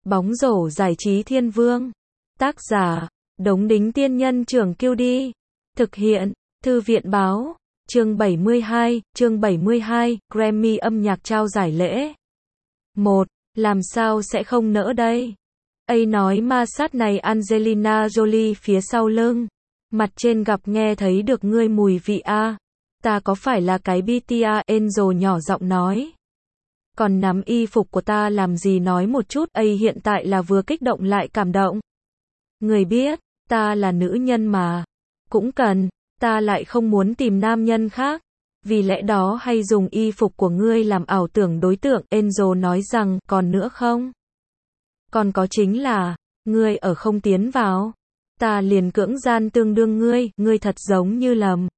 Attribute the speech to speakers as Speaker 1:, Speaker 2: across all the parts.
Speaker 1: Bóng rổ giải trí thiên vương. Tác giả, Đống Đính Tiên Nhân Trưởng Kiêu Đi. Thực hiện, Thư viện Báo. Chương 72, Grammy âm nhạc trao giải lễ. 1. Làm sao sẽ không nỡ đây? Ấy nói ma sát này Angelina Jolie phía sau lưng. Mặt trên gặp nghe thấy được ngươi mùi vị a. Ta có phải là cái BTA? Angel nhỏ giọng nói. Còn nắm y phục của ta làm gì nói một chút, ấy hiện tại là vừa kích động lại cảm động. Người biết, ta là nữ nhân mà. Cũng cần, ta lại không muốn tìm nam nhân khác. Vì lẽ đó hay dùng y phục của ngươi làm ảo tưởng đối tượng. Angel nói rằng, còn nữa không? Còn có chính là, ngươi ở không tiến vào. Ta liền cưỡng gian tương đương ngươi thật giống như lầm.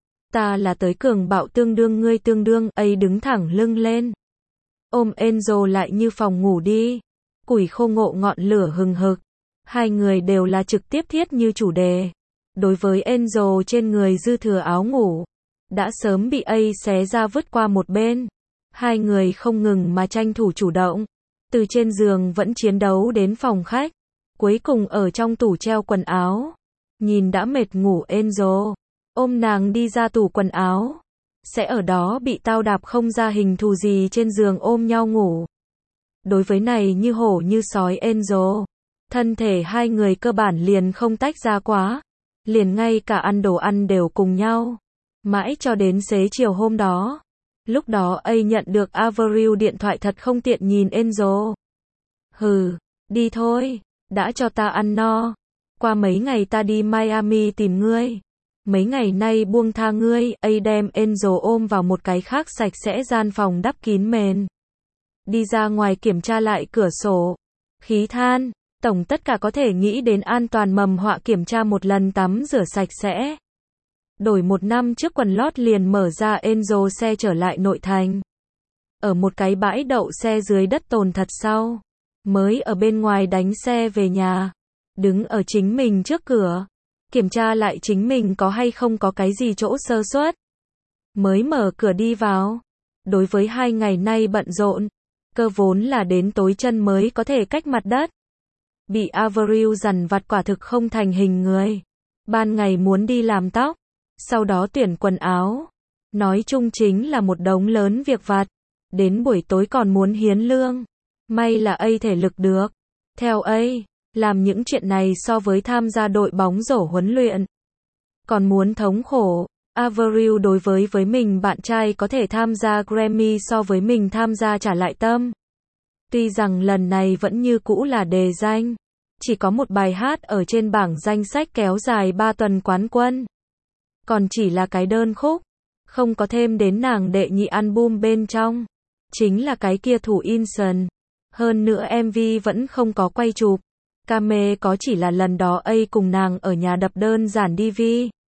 Speaker 1: Ta là tới cường bạo tương đương, ấy đứng thẳng lưng lên. Ôm Angel lại như phòng ngủ đi. Củi khô ngộ ngọn lửa hừng hực. Hai người đều là trực tiếp thiết như chủ đề. Đối với Angel trên người dư thừa áo ngủ, đã sớm bị xé ra vứt qua một bên. Hai người không ngừng mà tranh thủ chủ động. Từ trên giường vẫn chiến đấu đến phòng khách. Cuối cùng ở trong tủ treo quần áo. Nhìn đã mệt ngủ Angel. Ôm nàng đi ra tủ quần áo. Sẽ ở đó bị tao đạp không ra hình thù gì trên giường ôm nhau ngủ. Đối với này như hổ như sói Angel. Thân thể hai người cơ bản liền không tách ra quá. Liền ngay cả ăn đồ ăn đều cùng nhau. Mãi cho đến xế chiều hôm đó. Lúc đó nhận được Avril điện thoại thật không tiện nhìn Angel. Hừ, đi thôi, đã cho ta ăn no. Qua mấy ngày ta đi Miami tìm ngươi. Mấy ngày nay buông tha ngươi. Đem Angel ôm vào một cái khác sạch sẽ gian phòng đắp kín mền. Đi ra ngoài kiểm tra lại cửa sổ. Khí than, tổng tất cả có thể nghĩ đến an toàn mầm họa kiểm tra một lần tắm rửa sạch sẽ. Đổi một năm trước quần lót liền mở ra Angel xe trở lại nội thành. Ở một cái bãi đậu xe dưới đất tồn thật sau. Mới ở bên ngoài đánh xe về nhà. Đứng ở chính mình trước cửa. Kiểm tra lại chính mình có hay không có cái gì chỗ sơ suất. Mới mở cửa đi vào. Đối với 2 ngày nay bận rộn. Cơ vốn là đến tối chân mới có thể cách mặt đất. Bị Avril dằn vặt quả thực không thành hình người. Ban ngày muốn đi làm tóc. Sau đó tuyển quần áo. Nói chung chính là một đống lớn việc vặt. Đến buổi tối còn muốn hiến lương. May là thể lực được. Theo làm những chuyện này so với tham gia đội bóng rổ huấn luyện. Còn muốn thống khổ. Avril đối với mình bạn trai có thể tham gia Grammy so với mình tham gia trả lại tâm. Tuy rằng lần này vẫn như cũ là đề danh. Chỉ có một bài hát ở trên bảng danh sách kéo dài 3 tuần quán quân. Còn chỉ là cái đơn khúc. Không có thêm đến nàng đệ nhị album bên trong. Chính là cái kia thủ Inson. Hơn nữa MV vẫn không có quay chụp. Came có chỉ là lần đó cùng nàng ở nhà đập đơn giản DV.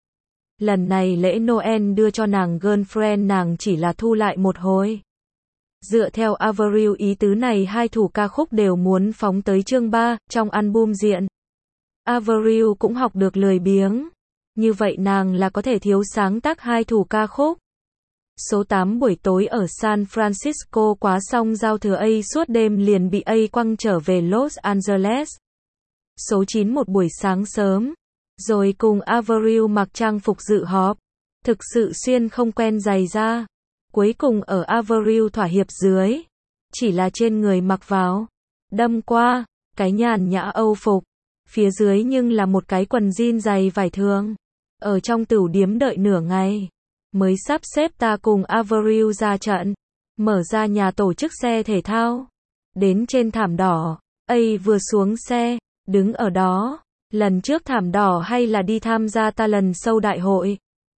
Speaker 1: Lần này lễ Noel đưa cho nàng girlfriend nàng chỉ là thu lại một hồi. Dựa theo Avril ý tứ này hai thủ ca khúc đều muốn phóng tới chương 3 trong album diện. Avril cũng học được lười biếng. Như vậy nàng là có thể thiếu sáng tác 2 thủ ca khúc. Số 8 buổi tối ở San Francisco quá xong giao thừa suốt đêm liền bị quăng trở về Los Angeles. Số 9 một buổi sáng sớm. Rồi cùng Avril mặc trang phục dự họp. Thực sự xuyên không quen giày da. Cuối cùng ở Avril thỏa hiệp dưới. Chỉ là trên người mặc vào. Đâm qua. Cái nhàn nhã Âu phục. Phía dưới nhưng là một cái quần jean dày vải thường. Ở trong tửu điếm đợi nửa ngày. Mới sắp xếp ta cùng Avril ra trận. Mở ra nhà tổ chức xe thể thao. Đến trên thảm đỏ. Vừa xuống xe. Đứng ở đó. Lần trước thảm đỏ hay là đi tham gia talent show đại hội.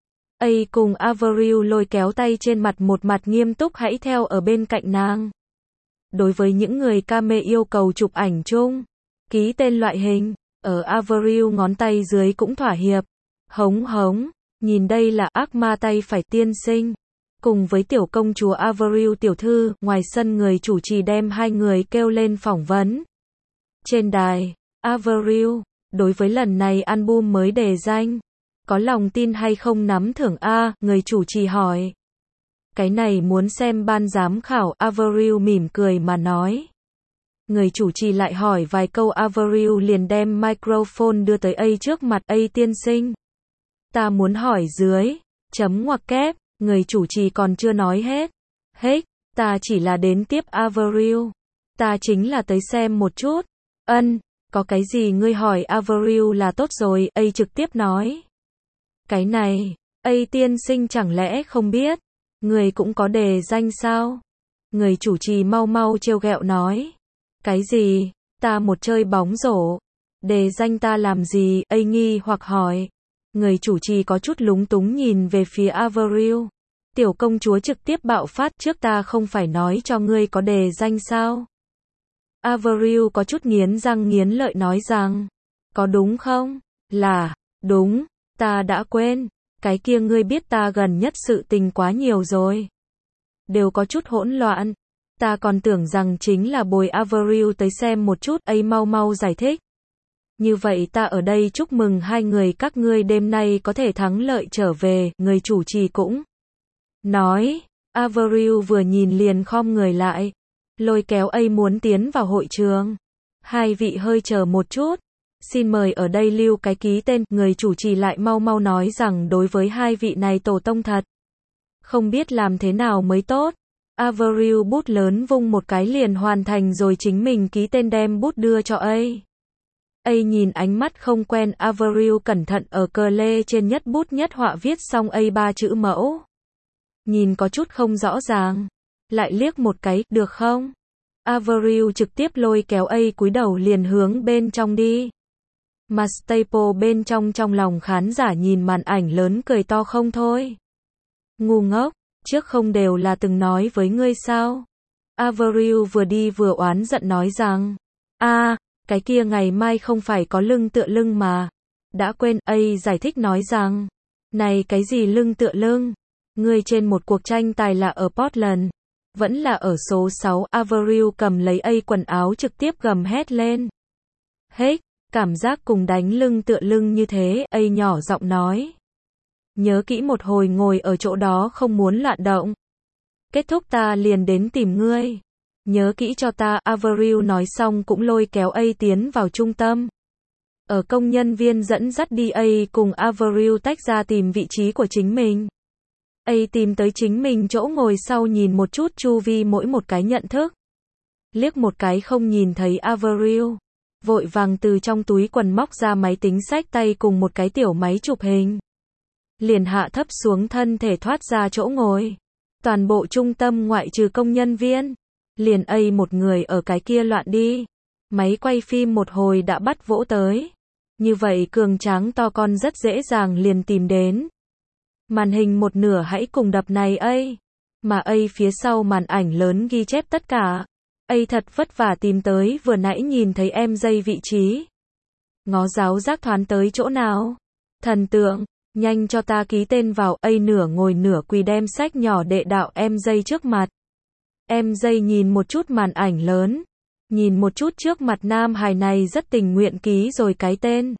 Speaker 1: Cùng Avril lôi kéo tay trên mặt một mặt nghiêm túc hãy theo ở bên cạnh nàng. Đối với những người Came yêu cầu chụp ảnh chung. Ký tên loại hình. Ở Avril ngón tay dưới cũng thỏa hiệp. Hống. Nhìn đây là ác ma tay phải tiên sinh. Cùng với tiểu công chúa Avril tiểu thư, ngoài sân người chủ trì đem hai người kêu lên phỏng vấn. Trên đài, Avril, đối với lần này album mới đề danh, có lòng tin hay không nắm thưởng A, người chủ trì hỏi. Cái này muốn xem ban giám khảo. Avril mỉm cười mà nói. Người chủ trì lại hỏi vài câu, Avril liền đem microphone đưa tới A trước mặt. A tiên sinh, ta muốn hỏi dưới, chấm ngoặc kép, người chủ trì còn chưa nói hết. Hết, ta chỉ là đến tiếp Avril. Ta chính là tới xem một chút. Có cái gì ngươi hỏi Avril là tốt rồi, A trực tiếp nói. Cái này, A tiên sinh chẳng lẽ không biết, người cũng có đề danh sao? Người chủ trì mau mau trêu ghẹo nói. Cái gì, ta một chơi bóng rổ, đề danh ta làm gì? A nghi hoặc hỏi. Người chủ trì có chút lúng túng nhìn về phía Avril. Tiểu công chúa trực tiếp bạo phát, trước ta không phải nói cho ngươi có đề danh sao? Avril có chút nghiến răng nghiến lợi nói rằng, có đúng không? Là, đúng, ta đã quên, cái kia ngươi biết ta gần nhất sự tình quá nhiều rồi. Đều có chút hỗn loạn, ta còn tưởng rằng chính là bồi Avril tới xem một chút. A mau mau giải thích. Như vậy ta ở đây chúc mừng hai người các ngươi đêm nay có thể thắng lợi trở về, người chủ trì cũng nói. Avril vừa nhìn liền khom người lại, lôi kéo A muốn tiến vào hội trường. Hai vị hơi chờ một chút, xin mời ở đây lưu cái ký tên. Người chủ trì lại mau mau nói rằng đối với hai vị này tổ tông thật không biết làm thế nào mới tốt. Avril bút lớn vung một cái liền hoàn thành rồi chính mình ký tên, đem bút đưa cho A. A nhìn ánh mắt không quen Avril, cẩn thận ở cờ lê trên nhất bút nhất họa viết xong A 3 chữ mẫu. Nhìn có chút không rõ ràng, lại liếc một cái, được không? Avril trực tiếp lôi kéo A cúi đầu liền hướng bên trong đi. Mà Staple bên trong lòng khán giả nhìn màn ảnh lớn cười to không thôi. Ngu ngốc, trước không đều là từng nói với ngươi sao? Avril vừa đi vừa oán giận nói rằng, cái kia ngày mai không phải có lưng tựa lưng mà. Đã quên. A giải thích nói rằng, này cái gì lưng tựa lưng? Ngươi trên một cuộc tranh tài là ở Portland, vẫn là ở số 6. Avril cầm lấy A quần áo trực tiếp gầm hét lên. Hết, cảm giác cùng đánh lưng tựa lưng như thế. A nhỏ giọng nói. Nhớ kỹ một hồi ngồi ở chỗ đó không muốn loạn động. Kết thúc ta liền đến tìm ngươi. Nhớ kỹ cho ta. Avril nói xong cũng lôi kéo A tiến vào trung tâm. Ở công nhân viên dẫn dắt đi, A cùng Avril tách ra tìm vị trí của chính mình. A tìm tới chính mình chỗ ngồi sau nhìn một chút chu vi mỗi một cái nhận thức. Liếc một cái không nhìn thấy Avril. Vội vàng từ trong túi quần móc ra máy tính xách tay cùng một cái tiểu máy chụp hình. Liền hạ thấp xuống thân thể thoát ra chỗ ngồi. Toàn bộ trung tâm ngoại trừ công nhân viên. Liền A một người ở cái kia loạn đi. Máy quay phim một hồi đã bắt vỗ tới. Như vậy cường tráng to con rất dễ dàng liền tìm đến. Màn hình một nửa hãy cùng đập này A. Mà A phía sau màn ảnh lớn ghi chép tất cả. A thật vất vả tìm tới vừa nãy nhìn thấy em dây vị trí. Ngó giáo giác thoáng tới chỗ nào? Thần tượng, nhanh cho ta ký tên vào. A nửa ngồi nửa quỳ đem sách nhỏ đệ đạo em dây trước mặt. Em dây nhìn một chút màn ảnh lớn. Nhìn một chút trước mặt nam hài này rất tình nguyện ký rồi cái tên.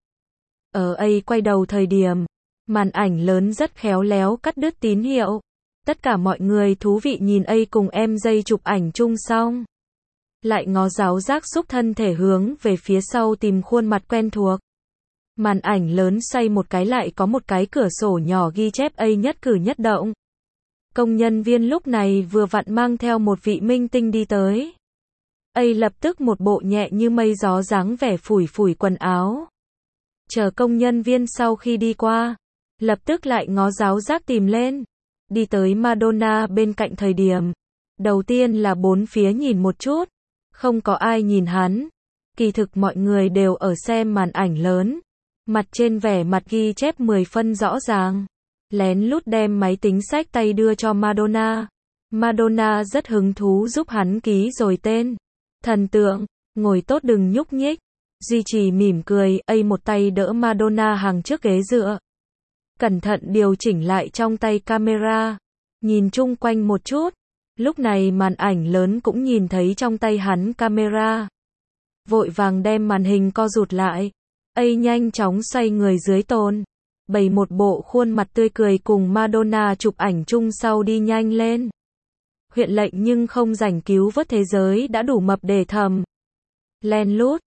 Speaker 1: Ở A quay đầu thời điểm, màn ảnh lớn rất khéo léo cắt đứt tín hiệu. Tất cả mọi người thú vị nhìn A cùng em dây chụp ảnh chung xong. Lại ngó giáo giác xúc thân thể hướng về phía sau tìm khuôn mặt quen thuộc. Màn ảnh lớn xoay một cái lại có một cái cửa sổ nhỏ ghi chép A nhất cử nhất động. Công nhân viên lúc này vừa vặn mang theo một vị minh tinh đi tới. A lập tức một bộ nhẹ như mây gió dáng vẻ phủi phủi quần áo. Chờ công nhân viên sau khi đi qua, lập tức lại ngó giáo giác tìm lên. Đi tới Madonna bên cạnh thời điểm. Đầu tiên là bốn phía nhìn một chút. Không có ai nhìn hắn. Kỳ thực mọi người đều ở xem màn ảnh lớn. Mặt trên vẻ mặt ghi chép 10 phân rõ ràng. Lén lút đem máy tính xách tay đưa cho Madonna. Madonna rất hứng thú giúp hắn ký rồi tên. Thần tượng, ngồi tốt đừng nhúc nhích. Duy trì mỉm cười. A một tay đỡ Madonna hàng trước ghế dựa. Cẩn thận điều chỉnh lại trong tay camera. Nhìn chung quanh một chút. Lúc này màn ảnh lớn cũng nhìn thấy trong tay hắn camera. Vội vàng đem màn hình co rụt lại. A nhanh chóng xoay người dưới tôn. Bày một bộ khuôn mặt tươi cười cùng Madonna chụp ảnh chung sau đi nhanh lên. Huyện lệnh nhưng không rảnh cứu vớt thế giới đã đủ mập để thầm. Len lút.